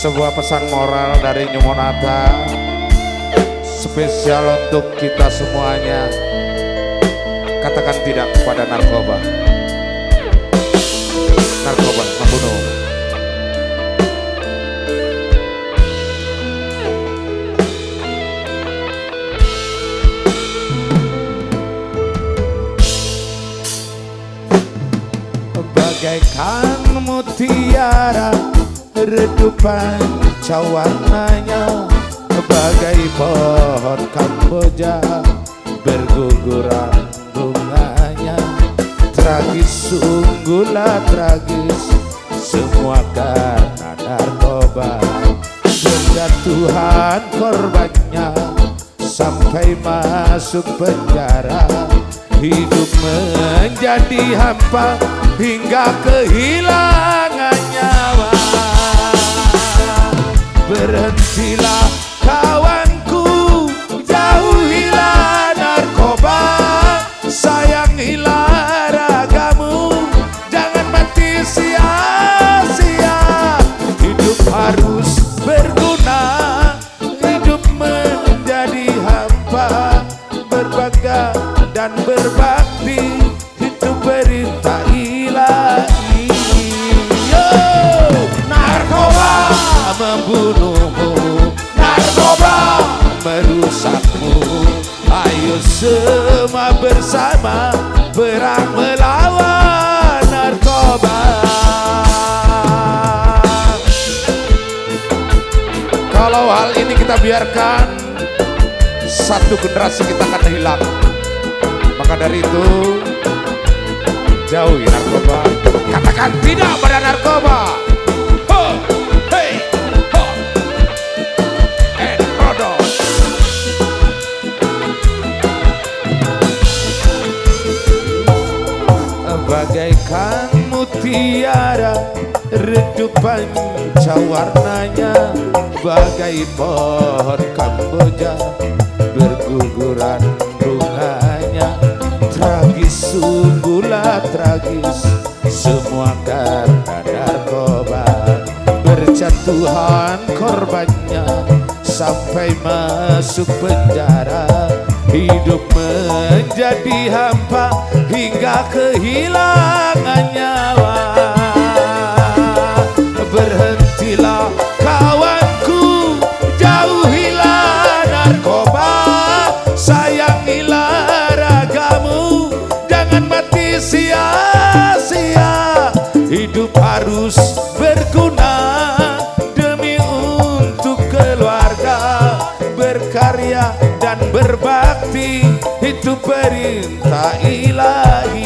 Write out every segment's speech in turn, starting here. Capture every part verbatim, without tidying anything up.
Sebuah pesan moral dari Nyumonata spesial untuk kita semuanya. Katakan tidak kepada narkoba. Narkoba membunuh. Bagaikan mutiara redupan cawarnanya, bagai pohon kamboja berguguran bunganya. Tragis, sungguhlah tragis, semua karena narkoba. Berjatuhan korbannya sampai masuk penjara. Hidup menjadi hampa hingga kehilangan nyawa. Berhentilah kawanku, jauhilah narkoba. Sayangilah ragamu, jangan mati sia-sia. Hidup harus berguna, hidup menjadi hampa. Berbangga dan berbakti, itu perintah ilahi. Yo, narkoba membunuhmu, narkoba merusakmu. Ayo semua bersama perang melawan narkoba. Kalau hal ini kita biarkan, satu generasi kita akan hilang. Maka dari itu, jauhi narkoba. Katakan tidak pada narkoba. Ho, hey, ho, and rodo. Bagaikan mutiara redupan cawarnanya, bagai pohon kamboja berguguran bunganya. Tragis, sungguhlah tragis, semua karena narkoba. Berjatuhan korbannya sampai masuk penjara. Hidup menjadi hampa hingga kehilangan nyawa. Berhentilah kawanku, jauhilah narkoba. Sayangilah ragamu, jangan mati sia-sia. Hidup harus berguna demi untuk keluarga. Berkarya dan berbakti, itu perintah ilahi.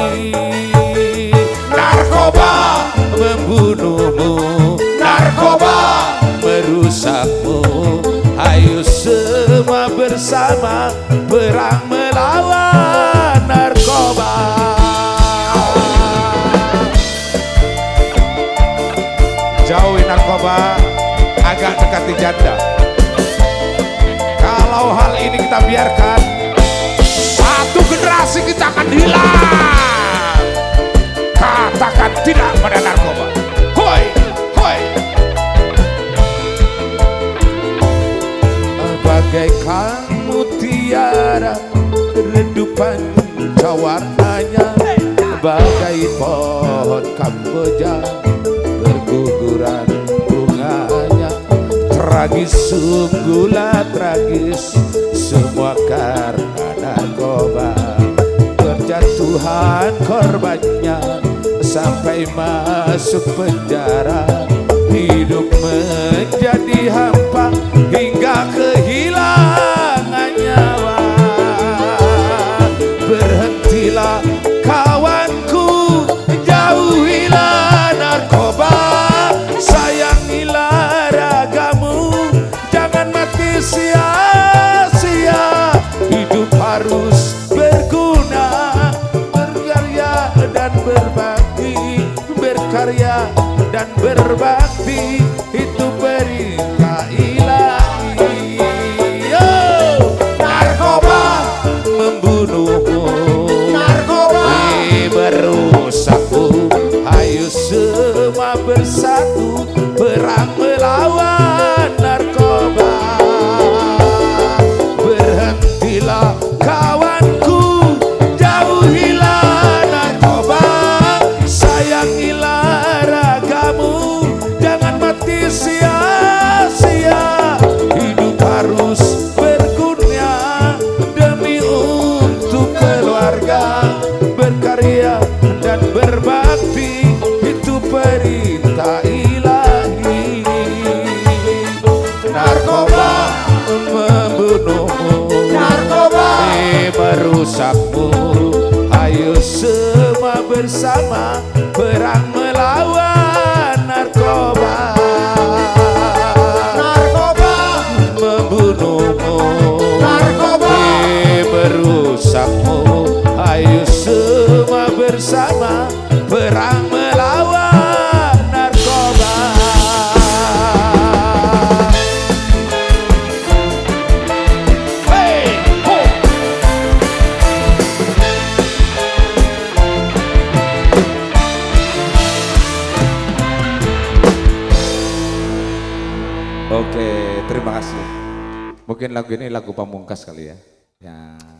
Narkoba membunuhmu, narkoba merusakmu. Ayo semua bersama perang melawan narkoba. Jauhi narkoba, agak dekati janda. Kalau hal ini kita biarkan, satu generasi kita akan hilang. Katakan tidak pada narkoba. Hoi, hoi. Bagaikan mutiara redupan cawarnanya, bagai pohon kamboja berguguran bunganya. Tragis, sungguhlah tragis, semua karena narkoba. Berjatuhan korbannya sampai masuk penjara. Hidup menjadi hampa hingga kehilangan nyawa. Berhentilah kawanku, jauhilah narkoba. Sayangilah ragamu, jangan mati sia-sia. Hidup harus berguna, berkarya dan berbakti. Berkarya dan berbakti, itu perintah ilahi. Yo, narkoba membunuhmu, narkoba merusakmu. Ayo semua bersatu perang melawan berkarya dan berbakti itu perintah ilahi. Narkoba membunuhmu, narkoba merusakmu. Ayo semua bersama perang melawan narkoba. Narkoba membunuhmu, narkoba merusakmu. Ayo semua bersama perang melawan narkoba. Hey, ho. Oke, terima kasih. Mungkin lagu ini lagu pamungkas kali ya. Ya.